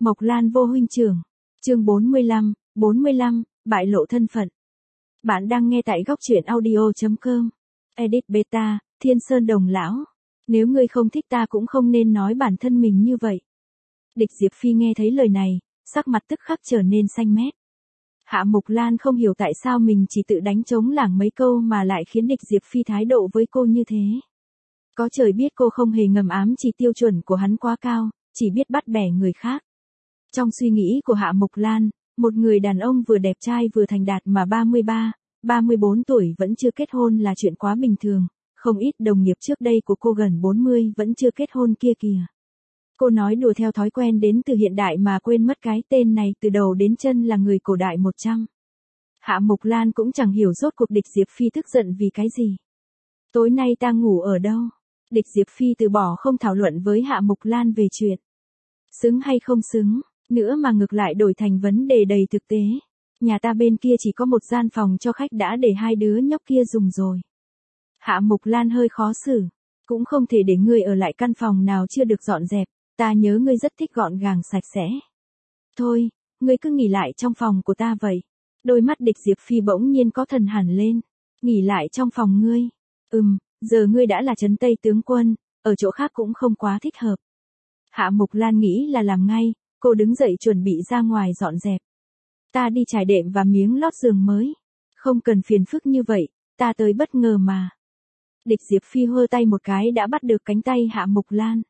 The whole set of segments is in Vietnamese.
Mộc Lan vô huynh trưởng. Chương 45, bại lộ thân phận. Bạn đang nghe tại góc truyện audio.com. Edit beta, Thiên Sơn Đồng lão. Nếu ngươi không thích ta cũng không nên nói bản thân mình như vậy. Địch Diệp Phi nghe thấy lời này, sắc mặt tức khắc trở nên xanh mét. Hạ Mộc Lan không hiểu tại sao mình chỉ tự đánh trống lảng mấy câu mà lại khiến Địch Diệp Phi thái độ với cô như thế. Có trời biết cô không hề ngầm ám chỉ tiêu chuẩn của hắn quá cao, chỉ biết bắt bẻ người khác. Trong suy nghĩ của Hạ Mộc Lan, một người đàn ông vừa đẹp trai vừa thành đạt mà 33, 34 tuổi vẫn chưa kết hôn là chuyện quá bình thường, không ít đồng nghiệp trước đây của cô gần 40 vẫn chưa kết hôn kia kìa. Cô nói đùa theo thói quen đến từ hiện đại mà quên mất cái tên này từ đầu đến chân là người cổ đại 100. Hạ Mộc Lan cũng chẳng hiểu rốt cuộc Địch Diệp Phi tức giận vì cái gì. Tối nay ta ngủ ở đâu? Địch Diệp Phi từ bỏ không thảo luận với Hạ Mộc Lan về chuyện xứng hay không xứng, nữa mà ngược lại đổi thành vấn đề đầy thực tế. Nhà ta bên kia chỉ có một gian phòng cho khách đã để hai đứa nhóc kia dùng rồi. Hạ Mộc Lan hơi khó xử. Cũng không thể để ngươi ở lại căn phòng nào chưa được dọn dẹp, ta nhớ ngươi rất thích gọn gàng sạch sẽ. Thôi, ngươi cứ nghỉ lại trong phòng của ta vậy. Đôi mắt Địch Diệp Phi bỗng nhiên có thần hẳn lên. Nghỉ lại trong phòng ngươi. Giờ ngươi đã là trấn Tây tướng quân, ở chỗ khác cũng không quá thích hợp. Hạ Mộc Lan nghĩ là làm ngay, cô đứng dậy chuẩn bị ra ngoài dọn dẹp. Ta đi trải đệm và miếng lót giường mới. Không cần phiền phức như vậy, ta tới bất ngờ mà. Địch Diệp Phi hơ tay một cái đã bắt được cánh tay Hạ Mộc Lan.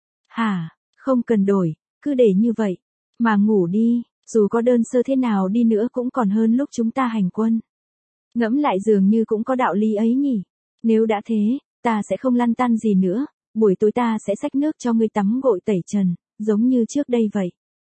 Hả, không cần đổi, cứ để như vậy. Mà ngủ đi, dù có đơn sơ thế nào đi nữa cũng còn hơn lúc chúng ta hành quân. Ngẫm lại dường như cũng có đạo lý ấy nhỉ. Nếu đã thế, ta sẽ không lăn tăn gì nữa, buổi tối ta sẽ xách nước cho ngươi tắm gội tẩy trần, giống như trước đây vậy.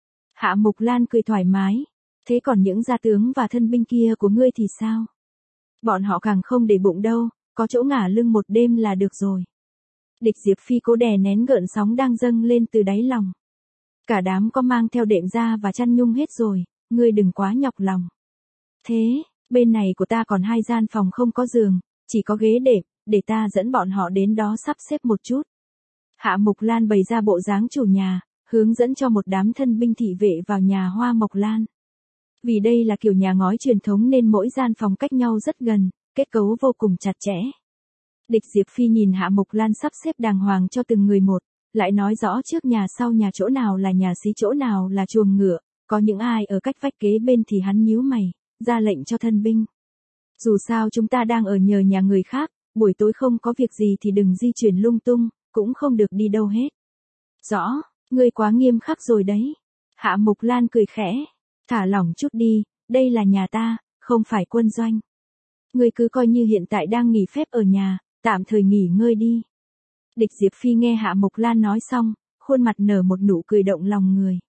Hạ Mộc Lan cười thoải mái. Thế còn những gia tướng và thân binh kia của ngươi thì sao? Bọn họ càng không để bụng đâu, có chỗ ngả lưng một đêm là được rồi. Địch Diệp Phi cố đè nén gợn sóng đang dâng lên từ đáy lòng. Cả đám có mang theo đệm ra và chăn nhung hết rồi, ngươi đừng quá nhọc lòng. Thế, bên này của ta còn hai gian phòng không có giường, chỉ có ghế đệm, để ta dẫn bọn họ đến đó sắp xếp một chút. Hạ Mộc Lan bày ra bộ dáng chủ nhà, hướng dẫn cho một đám thân binh thị vệ vào nhà Hoa Mộc Lan. Vì đây là kiểu nhà ngói truyền thống nên mỗi gian phòng cách nhau rất gần, kết cấu vô cùng chặt chẽ. Địch Diệp Phi nhìn Hạ Mộc Lan sắp xếp đàng hoàng cho từng người một, lại nói rõ trước nhà sau nhà chỗ nào là nhà xí chỗ nào là chuồng ngựa, có những ai ở cách vách kế bên thì hắn nhíu mày, ra lệnh cho thân binh. Dù sao chúng ta đang ở nhờ nhà người khác, buổi tối không có việc gì thì đừng di chuyển lung tung, cũng không được đi đâu hết. Rõ, ngươi quá nghiêm khắc rồi đấy. Hạ Mộc Lan cười khẽ, thả lỏng chút đi, đây là nhà ta, không phải quân doanh. Ngươi cứ coi như hiện tại đang nghỉ phép ở nhà, tạm thời nghỉ ngơi đi. Địch Diệp Phi nghe Hạ Mộc Lan nói xong, khuôn mặt nở một nụ cười động lòng người.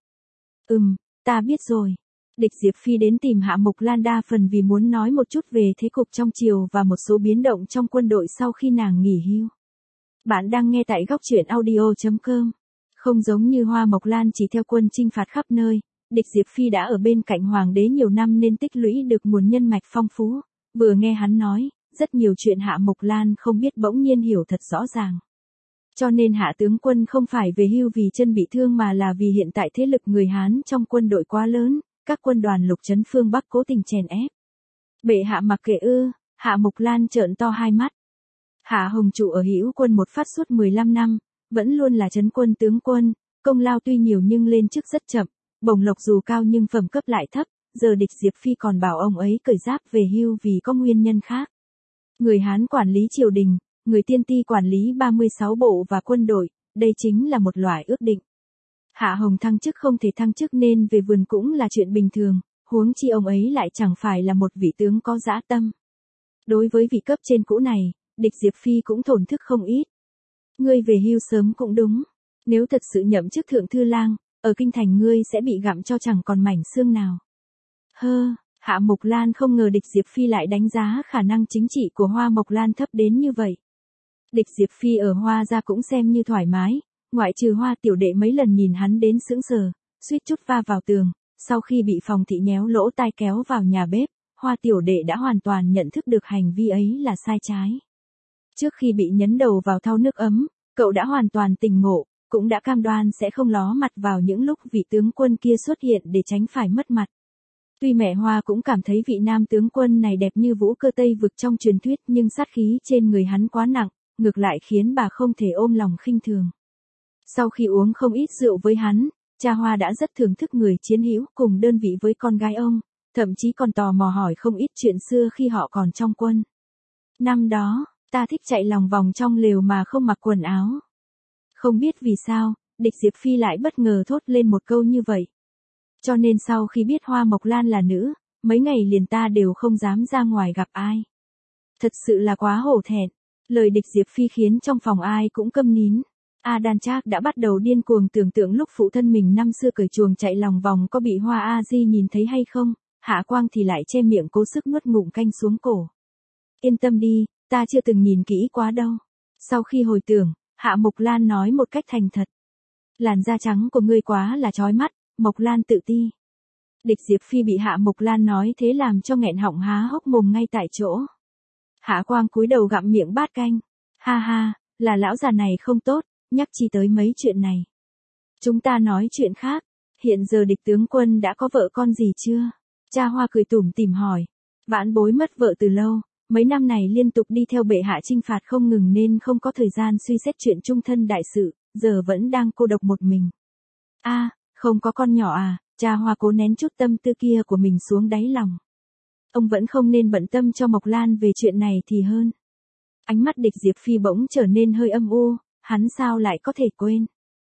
Ta biết rồi. Địch Diệp Phi đến tìm Hạ Mộc Lan đa phần vì muốn nói một chút về thế cục trong triều và một số biến động trong quân đội sau khi nàng nghỉ hưu. Bạn đang nghe tại góc truyện audio.com. Không giống như Hoa Mộc Lan chỉ theo quân chinh phạt khắp nơi, Địch Diệp Phi đã ở bên cạnh hoàng đế nhiều năm nên tích lũy được nguồn nhân mạch phong phú. Vừa nghe hắn nói, rất nhiều chuyện Hạ Mộc Lan không biết bỗng nhiên hiểu thật rõ ràng. Cho nên Hạ tướng quân không phải về hưu vì chân bị thương mà là vì hiện tại thế lực người Hán trong quân đội quá lớn, các quân đoàn lục trấn phương Bắc cố tình chèn ép. Bệ hạ mặc kệ ư? Hạ Mộc Lan trợn to hai mắt. Hạ Hồng Trụ ở Hữu quân một phát suốt 15 năm, vẫn luôn là trấn quân tướng quân, công lao tuy nhiều nhưng lên chức rất chậm, bổng lộc dù cao nhưng phẩm cấp lại thấp, giờ Địch Diệp Phi còn bảo ông ấy cởi giáp về hưu vì có nguyên nhân khác. Người Hán quản lý triều đình, người Tiên Ti quản lý 36 bộ và quân đội, đây chính là một loại ước định. Hạ Hồng thăng chức không thể thăng chức nên về vườn cũng là chuyện bình thường, huống chi ông ấy lại chẳng phải là một vị tướng có dã tâm. Đối với vị cấp trên cũ này, Địch Diệp Phi cũng thổn thức không ít. Ngươi về hưu sớm cũng đúng. Nếu thật sự nhậm chức thượng thư lang, ở kinh thành ngươi sẽ bị gặm cho chẳng còn mảnh xương nào. Hạ Mộc Lan không ngờ Địch Diệp Phi lại đánh giá khả năng chính trị của Hoa Mộc Lan thấp đến như vậy. Địch Diệp Phi ở Hoa gia cũng xem như thoải mái, ngoại trừ Hoa tiểu đệ mấy lần nhìn hắn đến sững sờ, suýt chút va vào tường, sau khi bị phòng thị nhéo lỗ tai kéo vào nhà bếp, Hoa tiểu đệ đã hoàn toàn nhận thức được hành vi ấy là sai trái. Trước khi bị nhấn đầu vào thau nước ấm, cậu đã hoàn toàn tỉnh ngộ, cũng đã cam đoan sẽ không ló mặt vào những lúc vị tướng quân kia xuất hiện để tránh phải mất mặt. Tuy mẹ Hoa cũng cảm thấy vị nam tướng quân này đẹp như vũ cơ Tây vực trong truyền thuyết, nhưng sát khí trên người hắn quá nặng, ngược lại khiến bà không thể ôm lòng khinh thường. Sau khi uống không ít rượu với hắn, cha Hoa đã rất thưởng thức người chiến hữu cùng đơn vị với con gái ông, thậm chí còn tò mò hỏi không ít chuyện xưa khi họ còn trong quân. Năm đó, ta thích chạy lòng vòng trong lều mà không mặc quần áo. Không biết vì sao, Địch Diệp Phi lại bất ngờ thốt lên một câu như vậy. Cho nên sau khi biết Hoa Mộc Lan là nữ, mấy ngày liền ta đều không dám ra ngoài gặp ai. Thật sự là quá hổ thẹn. Lời Địch Diệp Phi khiến trong phòng ai cũng câm nín. A Đan Trác đã bắt đầu điên cuồng tưởng tượng lúc phụ thân mình năm xưa cởi chuồng chạy lòng vòng có bị Hoa A Di nhìn thấy hay không. Hạ Quang thì lại che miệng cố sức nuốt ngụm canh xuống cổ. Yên tâm đi, ta chưa từng nhìn kỹ quá đâu. Sau khi hồi tưởng, Hạ Mộc Lan nói một cách thành thật. Làn da trắng của ngươi quá là chói mắt, Mộc Lan tự ti. Địch Diệp Phi bị Hạ Mộc Lan nói thế làm cho nghẹn họng há hốc mồm ngay tại chỗ. Hạ Quang cúi đầu gặm miệng bát canh. Ha ha, là lão già này không tốt, nhắc chi tới mấy chuyện này. Chúng ta nói chuyện khác. Hiện giờ Địch tướng quân đã có vợ con gì chưa? Cha Hoa cười tủm tỉm hỏi. Vãn bối mất vợ từ lâu, mấy năm này liên tục đi theo bệ hạ chinh phạt không ngừng nên không có thời gian suy xét chuyện chung thân đại sự, giờ vẫn đang cô độc một mình. A, không có con nhỏ à? Cha Hoa cố nén chút tâm tư kia của mình xuống đáy lòng. Ông vẫn không nên bận tâm cho Mộc Lan về chuyện này thì hơn. Ánh mắt Địch Diệp Phi bỗng trở nên hơi âm u, hắn sao lại có thể quên.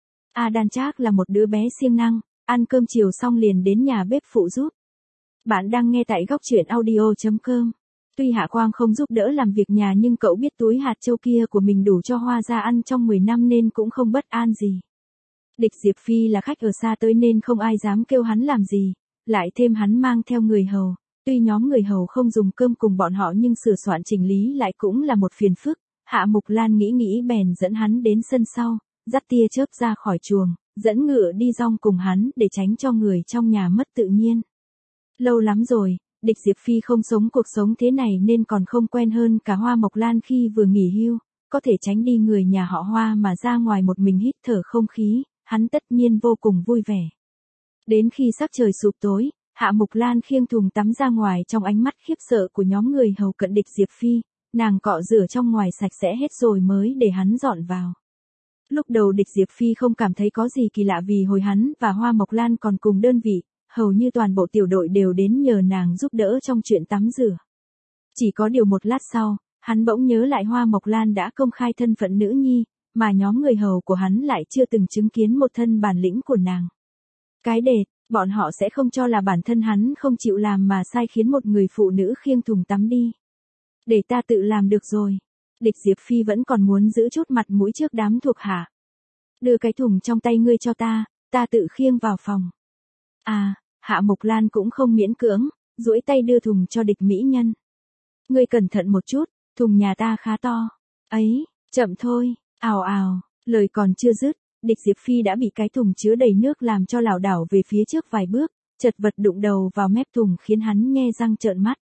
A Đan Trác là một đứa bé siêng năng, ăn cơm chiều xong liền đến nhà bếp phụ giúp. Bạn đang nghe tại góc truyện audio.com. Tuy Hạ Quang không giúp đỡ làm việc nhà nhưng cậu biết túi hạt châu kia của mình đủ cho Hoa ra ăn trong 10 năm nên cũng không bất an gì. Địch Diệp Phi là khách ở xa tới nên không ai dám kêu hắn làm gì, lại thêm hắn mang theo người hầu. Tuy nhóm người hầu không dùng cơm cùng bọn họ nhưng sửa soạn chỉnh lý lại cũng là một phiền phức. Hạ Mộc Lan nghĩ bèn dẫn hắn đến sân sau, dắt tia chớp ra khỏi chuồng, dẫn ngựa đi rong cùng hắn để tránh cho người trong nhà mất tự nhiên. Lâu lắm rồi, Địch Diệp Phi không sống cuộc sống thế này nên còn không quen hơn cả Hoa Mộc Lan khi vừa nghỉ hưu, có thể tránh đi người nhà họ Hoa mà ra ngoài một mình hít thở không khí, hắn tất nhiên vô cùng vui vẻ. Đến khi sắc trời sụp tối, Hạ Mộc Lan khiêng thùng tắm ra ngoài trong ánh mắt khiếp sợ của nhóm người hầu cận Địch Diệp Phi, nàng cọ rửa trong ngoài sạch sẽ hết rồi mới để hắn dọn vào. Lúc đầu Địch Diệp Phi không cảm thấy có gì kỳ lạ vì hồi hắn và Hoa Mộc Lan còn cùng đơn vị, hầu như toàn bộ tiểu đội đều đến nhờ nàng giúp đỡ trong chuyện tắm rửa. Chỉ có điều một lát sau, hắn bỗng nhớ lại Hoa Mộc Lan đã công khai thân phận nữ nhi, mà nhóm người hầu của hắn lại chưa từng chứng kiến một thân bản lĩnh của nàng. Cái đệt, bọn họ sẽ không cho là bản thân hắn không chịu làm mà sai khiến một người phụ nữ khiêng thùng tắm đi. Để ta tự làm được rồi. Địch Diệp Phi vẫn còn muốn giữ chút mặt mũi trước đám thuộc hạ. Đưa cái thùng trong tay ngươi cho ta tự khiêng vào phòng. À, Hạ Mộc Lan cũng không miễn cưỡng, duỗi tay đưa thùng cho Địch mỹ nhân. Ngươi cẩn thận một chút, thùng nhà ta khá to. Ấy, chậm thôi, ào ào, lời còn chưa dứt, Địch Diệp Phi đã bị cái thùng chứa đầy nước làm cho lảo đảo về phía trước vài bước, chật vật đụng đầu vào mép thùng khiến hắn nhe răng trợn mắt.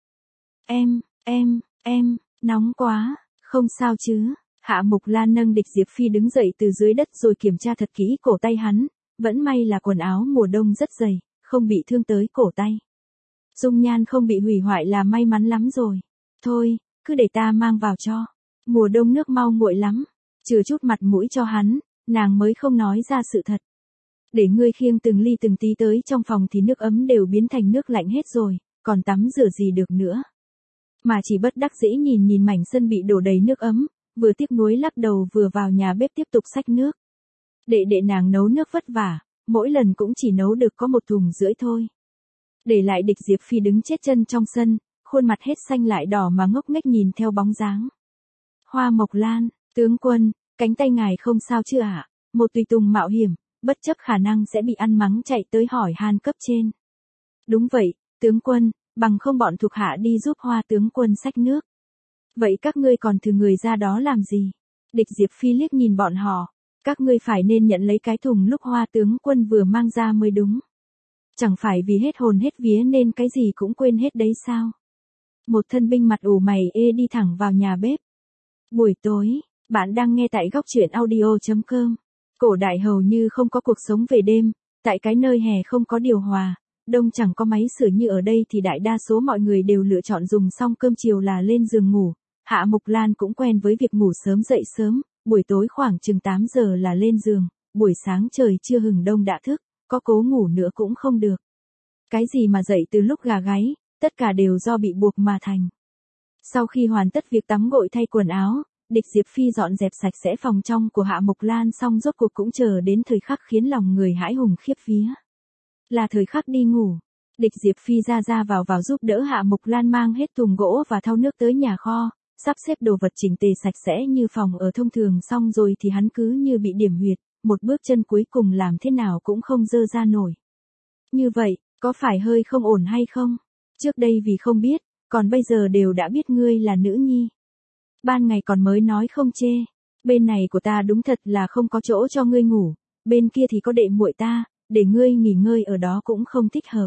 Em, nóng quá, không sao chứ. Hạ Mộc Lan nâng Địch Diệp Phi đứng dậy từ dưới đất rồi kiểm tra thật kỹ cổ tay hắn, vẫn may là quần áo mùa đông rất dày, không bị thương tới cổ tay. Dung nhan không bị hủy hoại là may mắn lắm rồi. Thôi, cứ để ta mang vào cho. Mùa đông nước mau nguội lắm. Chừa chút mặt mũi cho hắn, nàng mới không nói ra sự thật. Để ngươi khiêng từng ly từng tí tới trong phòng thì nước ấm đều biến thành nước lạnh hết rồi, còn tắm rửa gì được nữa. Mà chỉ bất đắc dĩ nhìn mảnh sân bị đổ đầy nước ấm, vừa tiếc nuối lắc đầu vừa vào nhà bếp tiếp tục xách nước. Đệ nàng nấu nước vất vả, mỗi lần cũng chỉ nấu được có 1,5 thùng thôi. Để lại Địch Diệp Phi đứng chết chân trong sân, khuôn mặt hết xanh lại đỏ mà ngốc nghếch nhìn theo bóng dáng. Hoa Mộc Lan, tướng quân, cánh tay ngài không sao chứ ạ? Một tùy tùng mạo hiểm, bất chấp khả năng sẽ bị ăn mắng chạy tới hỏi han cấp trên. Đúng vậy, tướng quân, bằng không bọn thuộc hạ đi giúp Hoa tướng quân xách nước. Vậy các ngươi còn thử người ra đó làm gì? Địch Diệp Phi liếc nhìn bọn họ. Các ngươi phải nên nhận lấy cái thùng lúc Hoa tướng quân vừa mang ra mới đúng. Chẳng phải vì hết hồn hết vía nên cái gì cũng quên hết đấy sao? Một thân binh mặt ủ mày đi thẳng vào nhà bếp. Buổi tối, bạn đang nghe tại góc truyện audio.com. Cổ đại hầu như không có cuộc sống về đêm, tại cái nơi hè không có điều hòa, đông chẳng có máy sưởi như ở đây thì đại đa số mọi người đều lựa chọn dùng xong cơm chiều là lên giường ngủ. Hạ Mục Lan cũng quen với việc ngủ sớm dậy sớm, buổi tối khoảng chừng 8 giờ là lên giường, buổi sáng trời chưa hừng đông đã thức, có cố ngủ nữa cũng không được. Cái gì mà dậy từ lúc gà gáy, tất cả đều do bị buộc mà thành. Sau khi hoàn tất việc tắm gội thay quần áo, Địch Diệp Phi dọn dẹp sạch sẽ phòng trong của Hạ Mục Lan xong rốt cuộc cũng chờ đến thời khắc khiến lòng người hãi hùng khiếp vía. Là thời khắc đi ngủ. Địch Diệp Phi ra vào giúp đỡ Hạ Mục Lan mang hết thùng gỗ và thau nước tới nhà kho, sắp xếp đồ vật chỉnh tề sạch sẽ như phòng ở thông thường xong rồi thì hắn cứ như bị điểm huyệt, một bước chân cuối cùng làm thế nào cũng không dơ ra nổi. Như vậy, có phải hơi không ổn hay không? Trước đây vì không biết, còn bây giờ đều đã biết ngươi là nữ nhi. Ban ngày còn mới nói không chê, bên này của ta đúng thật là không có chỗ cho ngươi ngủ, bên kia thì có đệ muội ta, để ngươi nghỉ ngơi ở đó cũng không thích hợp.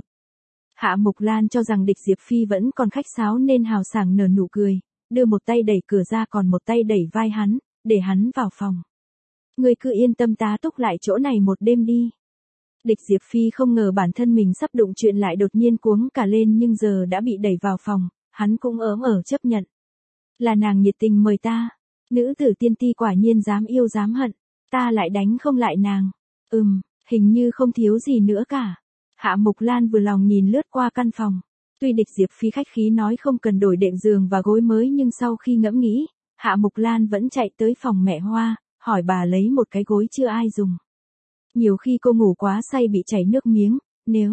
Hạ Mục Lan cho rằng Địch Diệp Phi vẫn còn khách sáo nên hào sảng nở nụ cười, đưa một tay đẩy cửa ra còn một tay đẩy vai hắn, để hắn vào phòng. Ngươi cứ yên tâm tá túc lại chỗ này một đêm đi. Địch Diệp Phi không ngờ bản thân mình sắp đụng chuyện lại đột nhiên cuống cả lên nhưng giờ đã bị đẩy vào phòng, hắn cũng ớm chấp nhận. Là nàng nhiệt tình mời ta, nữ tử tiên ti quả nhiên dám yêu dám hận, ta lại đánh không lại nàng. Hình như không thiếu gì nữa cả. Hạ Mục Lan vừa lòng nhìn lướt qua căn phòng. Tuy Địch Diệp Phi khách khí nói không cần đổi đệm giường và gối mới nhưng sau khi ngẫm nghĩ, Hạ Mục Lan vẫn chạy tới phòng mẹ Hoa, hỏi bà lấy một cái gối chưa ai dùng. Nhiều khi cô ngủ quá say bị chảy nước miếng, nếu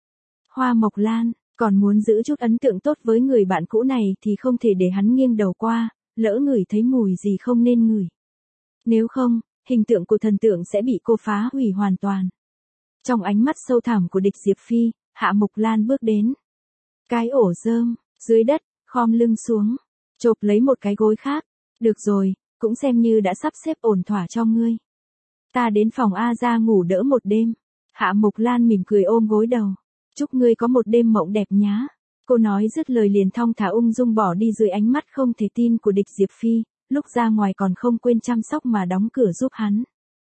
Hoa Mộc Lan còn muốn giữ chút ấn tượng tốt với người bạn cũ này thì không thể để hắn nghiêng đầu qua, lỡ ngửi thấy mùi gì không nên ngửi. Nếu không, hình tượng của thần tượng sẽ bị cô phá hủy hoàn toàn. Trong ánh mắt sâu thẳm của Địch Diệp Phi, Hạ Mục Lan bước đến. Cái ổ rơm, dưới đất, khom lưng xuống, chộp lấy một cái gối khác. Được rồi, cũng xem như đã sắp xếp ổn thỏa cho ngươi. Ta đến phòng A ra ngủ đỡ một đêm. Hạ Mục Lan mỉm cười ôm gối đầu. Chúc ngươi có một đêm mộng đẹp nhá. Cô nói dứt lời liền thong thả ung dung bỏ đi dưới ánh mắt không thể tin của Địch Diệp Phi, lúc ra ngoài còn không quên chăm sóc mà đóng cửa giúp hắn.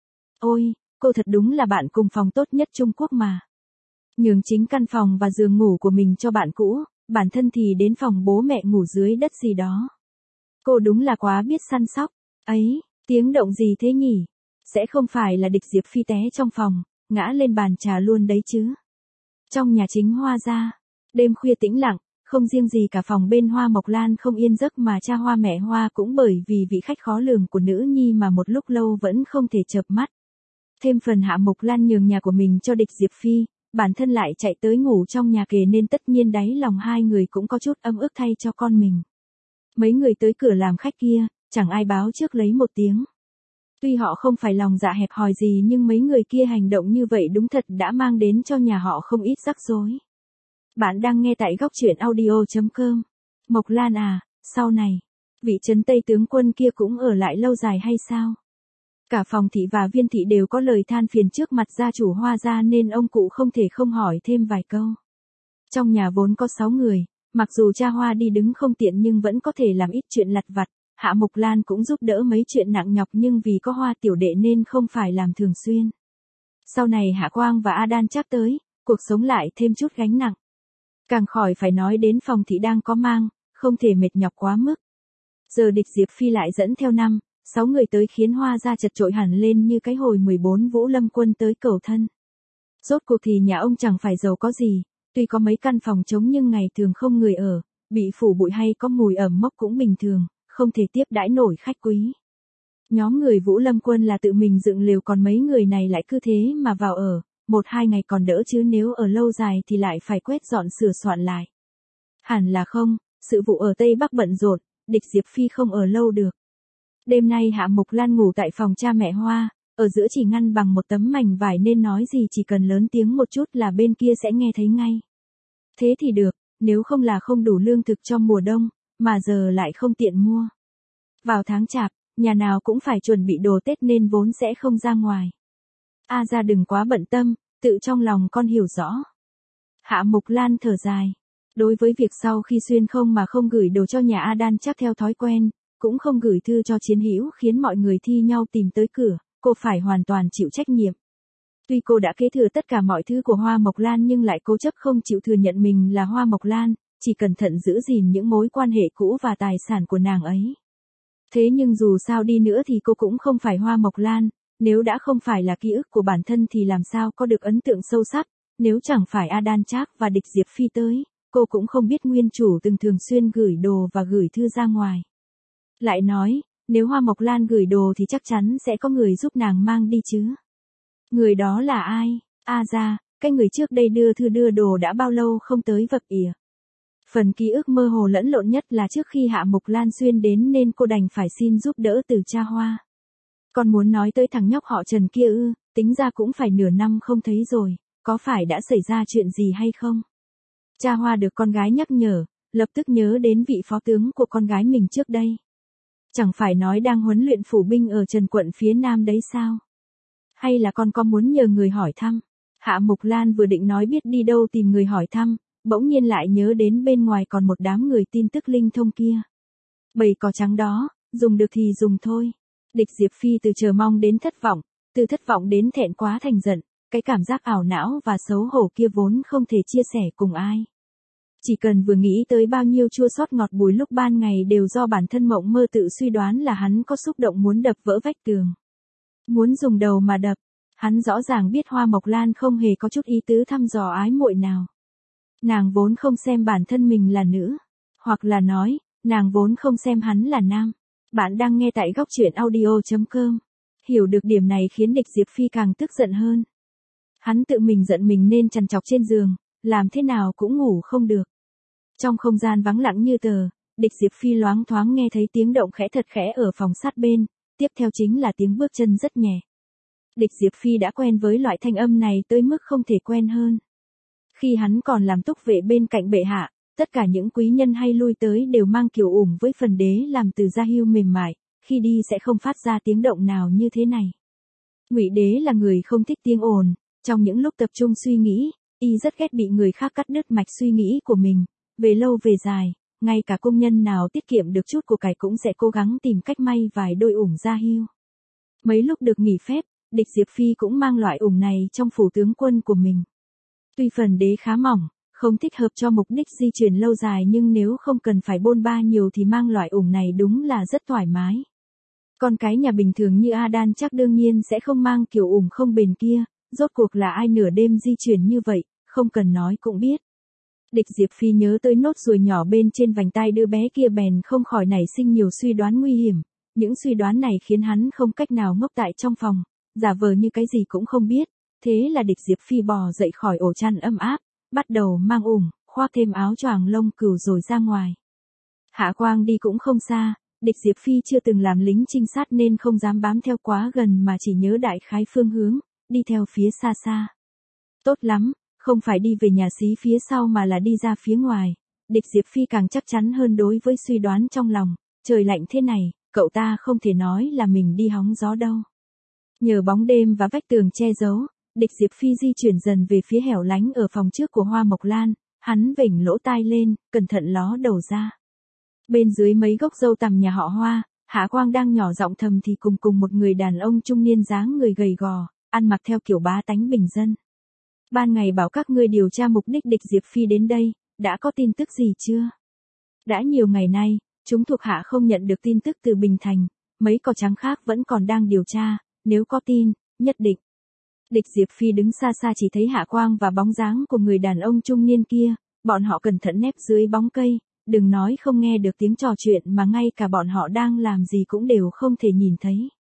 Ôi, cô thật đúng là bạn cùng phòng tốt nhất Trung Quốc mà. Nhường chính căn phòng và giường ngủ của mình cho bạn cũ, bản thân thì đến phòng bố mẹ ngủ dưới đất gì đó. Cô đúng là quá biết săn sóc. Ấy, tiếng động gì thế nhỉ? Sẽ không phải là Địch Diệp Phi té trong phòng, ngã lên bàn trà luôn đấy chứ. Trong nhà chính Hoa gia, đêm khuya tĩnh lặng, không riêng gì cả phòng bên Hoa Mộc Lan không yên giấc mà cha Hoa mẹ Hoa cũng bởi vì vị khách khó lường của nữ nhi mà một lúc lâu vẫn không thể chợp mắt. Thêm phần Hạ Mộc Lan nhường nhà của mình cho Địch Diệp Phi, bản thân lại chạy tới ngủ trong nhà kề nên tất nhiên đáy lòng hai người cũng có chút ấm ức thay cho con mình. Mấy người tới cửa làm khách kia, chẳng ai báo trước lấy một tiếng. Tuy họ không phải lòng dạ hẹp hòi gì nhưng mấy người kia hành động như vậy đúng thật đã mang đến cho nhà họ không ít rắc rối. Bạn đang nghe tại góc truyện audio.com. Mộc Lan à, sau này, vị trấn Tây tướng quân kia cũng ở lại lâu dài hay sao? Cả phòng thị và viên thị đều có lời than phiền trước mặt gia chủ Hoa gia nên ông cụ không thể không hỏi thêm vài câu. Trong nhà vốn có 6 người, mặc dù cha Hoa đi đứng không tiện nhưng vẫn có thể làm ít chuyện lặt vặt. Hạ Mục Lan cũng giúp đỡ mấy chuyện nặng nhọc nhưng vì có Hoa tiểu đệ nên không phải làm thường xuyên. Sau này Hạ Quang và A Đan chắc tới, cuộc sống lại thêm chút gánh nặng. Càng khỏi phải nói đến phòng thị đang có mang, không thể mệt nhọc quá mức. Giờ Địch Diệp Phi lại dẫn theo 6 người tới khiến Hoa gia chật chội hẳn lên như cái hồi 14 Vũ Lâm quân tới cầu thân. Rốt cuộc thì nhà ông chẳng phải giàu có gì, tuy có mấy căn phòng trống nhưng ngày thường không người ở, bị phủ bụi hay có mùi ẩm mốc cũng bình thường, không thể tiếp đãi nổi khách quý. Nhóm người Vũ Lâm quân là tự mình dựng lều còn mấy người này lại cứ thế mà vào ở, 1-2 ngày còn đỡ chứ nếu ở lâu dài thì lại phải quét dọn sửa soạn lại. Hẳn là không, sự vụ ở Tây Bắc bận rộn, Địch Diệp Phi không ở lâu được. Đêm nay Hạ Mục Lan ngủ tại phòng cha mẹ Hoa, ở giữa chỉ ngăn bằng một tấm mảnh vải nên nói gì chỉ cần lớn tiếng một chút là bên kia sẽ nghe thấy ngay. Thế thì được, nếu không là không đủ lương thực cho mùa đông, mà giờ lại không tiện mua. Vào tháng Chạp, nhà nào cũng phải chuẩn bị đồ Tết nên vốn sẽ không ra ngoài. A ra đừng quá bận tâm, tự trong lòng con hiểu rõ. Hạ Mục Lan thở dài. Đối với việc sau khi xuyên không mà không gửi đồ cho nhà A Đan chắc theo thói quen, cũng không gửi thư cho Chiến Hữu khiến mọi người thi nhau tìm tới cửa, cô phải hoàn toàn chịu trách nhiệm. Tuy cô đã kế thừa tất cả mọi thứ của Hoa Mộc Lan nhưng lại cố chấp không chịu thừa nhận mình là Hoa Mộc Lan, chỉ cẩn thận giữ gìn những mối quan hệ cũ và tài sản của nàng ấy. Thế nhưng dù sao đi nữa thì cô cũng không phải Hoa Mộc Lan, nếu đã không phải là ký ức của bản thân thì làm sao có được ấn tượng sâu sắc, nếu chẳng phải Adan Trác và Địch Diệp Phi tới, cô cũng không biết nguyên chủ từng thường xuyên gửi đồ và gửi thư ra ngoài. Lại nói, nếu Hoa Mộc Lan gửi đồ thì chắc chắn sẽ có người giúp nàng mang đi chứ. Người đó là ai? Ra, cái người trước đây đưa thư đưa đồ đã bao lâu không tới vật ỉa. Phần ký ức mơ hồ lẫn lộn nhất là trước khi Hạ Mộc Lan Xuyên đến nên cô đành phải xin giúp đỡ từ cha Hoa. Còn muốn nói tới thằng nhóc họ Trần kia ư, tính ra cũng phải nửa năm không thấy rồi, có phải đã xảy ra chuyện gì hay không? Cha Hoa được con gái nhắc nhở, lập tức nhớ đến vị phó tướng của con gái mình trước đây. Chẳng phải nói đang huấn luyện phủ binh ở Trần quận phía Nam đấy sao? Hay là con có muốn nhờ người hỏi thăm? Hạ Mộc Lan vừa định nói biết đi đâu tìm người hỏi thăm, bỗng nhiên lại nhớ đến bên ngoài còn một đám người tin tức linh thông kia. Bầy cò trắng đó, dùng được thì dùng thôi. Địch Diệp Phi từ chờ mong đến thất vọng, từ thất vọng đến thẹn quá thành giận, cái cảm giác ảo não và xấu hổ kia vốn không thể chia sẻ cùng ai. Chỉ cần vừa nghĩ tới bao nhiêu chua xót ngọt bùi lúc ban ngày đều do bản thân mộng mơ tự suy đoán là hắn có xúc động muốn đập vỡ vách tường. Muốn dùng đầu mà đập, hắn rõ ràng biết Hoa Mộc Lan không hề có chút ý tứ thăm dò ái muội nào. Nàng vốn không xem bản thân mình là nữ, hoặc là nói, nàng vốn không xem hắn là nam. Bạn đang nghe tại góc truyện audio.com. Hiểu được điểm này khiến Địch Diệp Phi càng tức giận hơn. Hắn tự mình giận mình nên trằn trọc trên giường, làm thế nào cũng ngủ không được. Trong không gian vắng lặng như tờ, Địch Diệp Phi loáng thoáng nghe thấy tiếng động khẽ thật khẽ ở phòng sát bên, tiếp theo chính là tiếng bước chân rất nhẹ. Địch Diệp Phi đã quen với loại thanh âm này tới mức không thể quen hơn. Khi hắn còn làm túc vệ bên cạnh bệ hạ, tất cả những quý nhân hay lui tới đều mang kiều ủng với phần đế làm từ da hưu mềm mại, khi đi sẽ không phát ra tiếng động nào như thế này. Ngụy Đế là người không thích tiếng ồn, trong những lúc tập trung suy nghĩ, y rất ghét bị người khác cắt đứt mạch suy nghĩ của mình, về lâu về dài, ngay cả công nhân nào tiết kiệm được chút của cải cũng sẽ cố gắng tìm cách may vài đôi ủng da hưu. Mấy lúc được nghỉ phép, Địch Diệp Phi cũng mang loại ủng này trong phủ tướng quân của mình. Tuy phần đế khá mỏng, không thích hợp cho mục đích di chuyển lâu dài nhưng nếu không cần phải bôn ba nhiều thì mang loại ủng này đúng là rất thoải mái. Con cái nhà bình thường như Adan chắc đương nhiên sẽ không mang kiểu ủng không bền kia, rốt cuộc là ai nửa đêm di chuyển như vậy, không cần nói cũng biết. Địch Diệp Phi nhớ tới nốt ruồi nhỏ bên trên vành tai đứa bé kia bèn không khỏi nảy sinh nhiều suy đoán nguy hiểm, những suy đoán này khiến hắn không cách nào ngốc tại trong phòng, giả vờ như cái gì cũng không biết, thế là Địch Diệp Phi bò dậy khỏi ổ chăn ấm áp, bắt đầu mang ủng, khoác thêm áo choàng lông cừu rồi ra ngoài. Hạ Quang đi cũng không xa, Địch Diệp Phi chưa từng làm lính trinh sát nên không dám bám theo quá gần mà chỉ nhớ đại khái phương hướng, đi theo phía xa xa. Tốt lắm, không phải đi về nhà xí phía sau mà là đi ra phía ngoài. Địch Diệp Phi càng chắc chắn hơn đối với suy đoán trong lòng, trời lạnh thế này, cậu ta không thể nói là mình đi hóng gió đâu. Nhờ bóng đêm và vách tường che giấu, Địch Diệp Phi di chuyển dần về phía hẻo lánh ở phòng trước của Hoa Mộc Lan, hắn vểnh lỗ tai lên, cẩn thận ló đầu ra. Bên dưới mấy gốc dâu tằm nhà họ Hoa, Hạ Quang đang nhỏ giọng thầm thì cùng một người đàn ông trung niên dáng người gầy gò, ăn mặc theo kiểu bá tánh bình dân. Ban ngày bảo các ngươi điều tra mục đích Địch Diệp Phi đến đây, đã có tin tức gì chưa? Đã nhiều ngày nay, chúng thuộc hạ không nhận được tin tức từ Bình Thành, mấy cò trắng khác vẫn còn đang điều tra, nếu có tin, nhất định. Địch Diệp Phi đứng xa xa chỉ thấy Hạ Quang và bóng dáng của người đàn ông trung niên kia, bọn họ cẩn thận nép dưới bóng cây, đừng nói không nghe được tiếng trò chuyện mà ngay cả bọn họ đang làm gì cũng đều không thể nhìn thấy.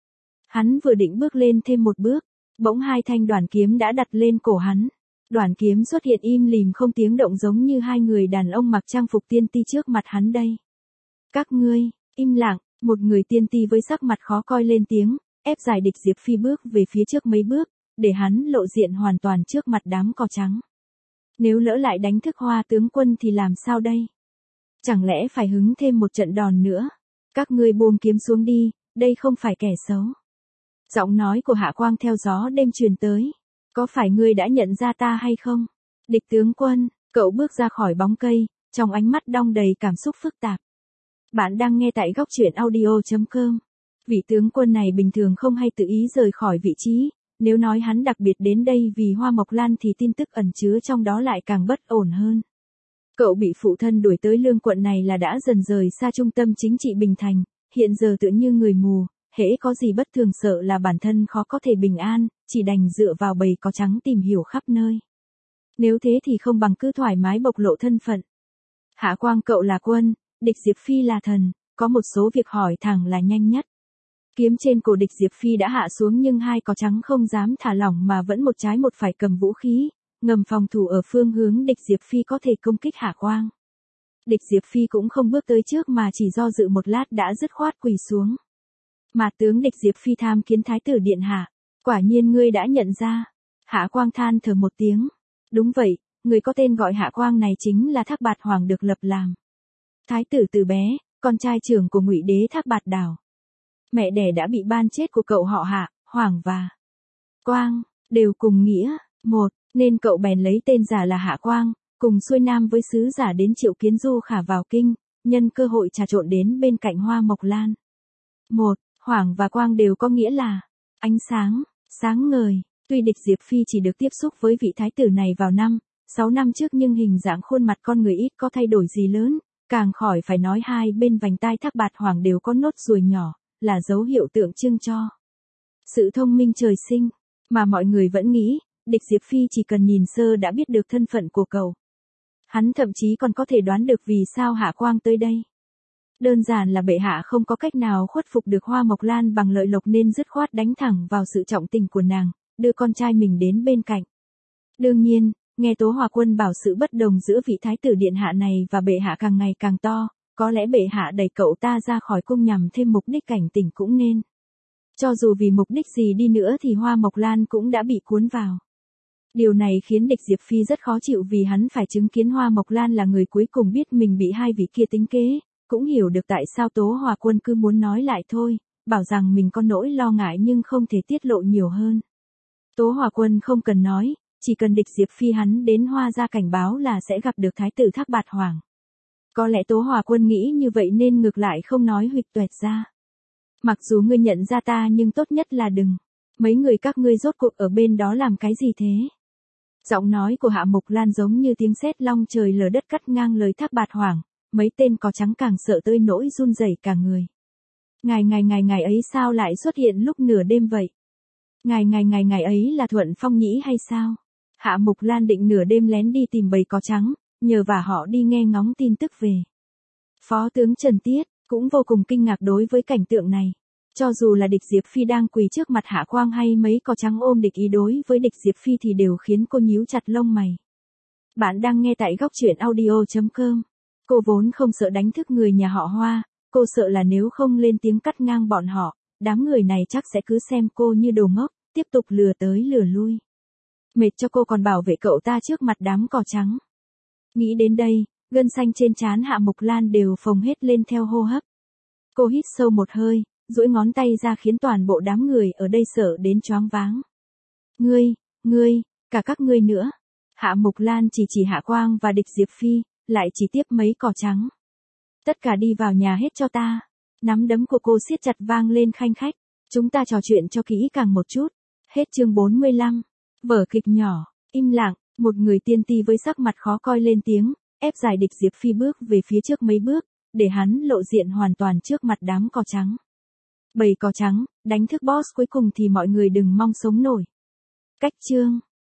Hắn vừa định bước lên thêm một bước, bỗng hai thanh đoản kiếm đã đặt lên cổ hắn. Đoản kiếm xuất hiện im lìm không tiếng động giống như hai người đàn ông mặc trang phục tiên ti trước mặt hắn đây. Các ngươi, im lặng, một người tiên ti với sắc mặt khó coi lên tiếng, ép giải Địch Diệp Phi bước về phía trước mấy bước, để hắn lộ diện hoàn toàn trước mặt đám cò trắng. Nếu lỡ lại đánh thức Hoa tướng quân thì làm sao đây? Chẳng lẽ phải hứng thêm một trận đòn nữa? Các ngươi buông kiếm xuống đi, đây không phải kẻ xấu. Giọng nói của Hạ Quang theo gió đêm truyền tới. Có phải ngươi đã nhận ra ta hay không? Địch tướng quân, cậu bước ra khỏi bóng cây, trong ánh mắt đong đầy cảm xúc phức tạp. Bạn đang nghe tại góc truyện audio.com. Vị tướng quân này bình thường không hay tự ý rời khỏi vị trí, nếu nói hắn đặc biệt đến đây vì Hoa Mộc Lan thì tin tức ẩn chứa trong đó lại càng bất ổn hơn. Cậu bị phụ thân đuổi tới Lương quận này là đã dần rời xa trung tâm chính trị Bình Thành, hiện giờ tựa như người mù, hễ có gì bất thường sợ là bản thân khó có thể bình an, chỉ đành dựa vào bầy cò trắng tìm hiểu khắp nơi. Nếu thế thì không bằng cứ thoải mái bộc lộ thân phận. Hạ Quang cậu là quân, địch Diệp Phi là thần, có một số việc hỏi thẳng là nhanh nhất. Kiếm trên cổ địch Diệp Phi đã hạ xuống nhưng hai cò trắng không dám thả lỏng mà vẫn một trái một phải cầm vũ khí, ngầm phòng thủ ở phương hướng địch Diệp Phi có thể công kích Hạ Quang. Địch Diệp Phi cũng không bước tới trước mà chỉ do dự một lát đã dứt khoát quỳ xuống. Mà tướng địch Diệp Phi tham kiến Thái tử điện hạ, quả nhiên ngươi đã nhận ra. Hạ Quang than thở một tiếng. Đúng vậy, người có tên gọi Hạ Quang này chính là Thác Bạt Hoàng được lập làm thái tử từ bé, con trai trưởng của Ngụy đế Thác Bạt Đảo. Mẹ đẻ đã bị ban chết của cậu họ Hạ, Hoàng và Quang, đều cùng nghĩa, một, nên cậu bèn lấy tên giả là Hạ Quang, cùng xuôi nam với sứ giả đến triệu kiến Du Khả vào kinh, nhân cơ hội trà trộn đến bên cạnh Hoa Mộc Lan. Một, Hoàng và Quang đều có nghĩa là ánh sáng, sáng ngời. Tuy địch Diệp Phi chỉ được tiếp xúc với vị thái tử này vào 6 năm trước nhưng hình dạng khuôn mặt con người ít có thay đổi gì lớn, càng khỏi phải nói hai bên vành tai Thác Bạt Hoàng đều có nốt ruồi nhỏ, là dấu hiệu tượng trưng cho sự thông minh trời sinh, mà mọi người vẫn nghĩ, địch Diệp Phi chỉ cần nhìn sơ đã biết được thân phận của cậu. Hắn thậm chí còn có thể đoán được vì sao Hạ Quang tới đây. Đơn giản là bệ hạ không có cách nào khuất phục được Hoa Mộc Lan bằng lợi lộc nên dứt khoát đánh thẳng vào sự trọng tình của nàng, đưa con trai mình đến bên cạnh. Đương nhiên, nghe Tố Hòa Quân bảo sự bất đồng giữa vị thái tử điện hạ này và bệ hạ càng ngày càng to, có lẽ bệ hạ đẩy cậu ta ra khỏi cung nhằm thêm mục đích cảnh tỉnh cũng nên. Cho dù vì mục đích gì đi nữa thì Hoa Mộc Lan cũng đã bị cuốn vào. Điều này khiến địch Diệp Phi rất khó chịu vì hắn phải chứng kiến Hoa Mộc Lan là người cuối cùng biết mình bị hai vị kia tính kế, cũng hiểu được tại sao Tố Hòa Quân cứ muốn nói lại thôi, bảo rằng mình có nỗi lo ngại nhưng không thể tiết lộ nhiều hơn. Tố Hòa Quân không cần nói, chỉ cần địch Diệp Phi hắn đến Hoa gia cảnh báo là sẽ gặp được thái tử Thác Bạt Hoàng. Có lẽ Tố Hòa Quân nghĩ như vậy nên ngược lại không nói huỵch toẹt ra. Mặc dù ngươi nhận ra ta nhưng tốt nhất là đừng. Mấy người các ngươi rốt cuộc ở bên đó làm cái gì thế? Giọng nói của Hạ Mộc Lan giống như tiếng sét long trời lở đất cắt ngang lời Thác Bạt Hoàng, mấy tên cò trắng càng sợ tới nỗi run rẩy cả người. Ngài ấy sao lại xuất hiện lúc nửa đêm vậy? Ngài ấy là Thuận Phong Nhĩ hay sao? Hạ Mộc Lan định nửa đêm lén đi tìm bầy cò trắng, nhờ vả họ đi nghe ngóng tin tức về. Phó tướng Trần Tiết cũng vô cùng kinh ngạc đối với cảnh tượng này. Cho dù là địch Diệp Phi đang quỳ trước mặt Hạ Quang hay mấy cò trắng ôm địch ý đối với địch Diệp Phi thì đều khiến cô nhíu chặt lông mày. Bạn đang nghe tại góc truyện audio.com. Cô vốn không sợ đánh thức người nhà họ Hoa, cô sợ là nếu không lên tiếng cắt ngang bọn họ, đám người này chắc sẽ cứ xem cô như đồ ngốc, tiếp tục lừa tới lừa lui. Mệt cho cô còn bảo vệ cậu ta trước mặt đám cò trắng. Nghĩ đến đây, gân xanh trên trán Hạ Mộc Lan đều phồng hết lên theo hô hấp. Cô hít sâu một hơi, duỗi ngón tay ra khiến toàn bộ đám người ở đây sợ đến choáng váng. Ngươi, cả các ngươi nữa. Hạ Mộc Lan chỉ Hạ Quang và địch Diệp Phi, lại chỉ tiếp mấy cò trắng. Tất cả đi vào nhà hết cho ta. Nắm đấm của cô siết chặt vang lên khanh khách. Chúng ta trò chuyện cho kỹ càng một chút. Hết chương 45. Vở kịch nhỏ, im lặng, một người tiên ti với sắc mặt khó coi lên tiếng, ép giải địch Diệp Phi bước về phía trước mấy bước, để hắn lộ diện hoàn toàn trước mặt đám cò trắng. Bầy cò trắng, đánh thức boss cuối cùng thì mọi người đừng mong sống nổi. Cách chương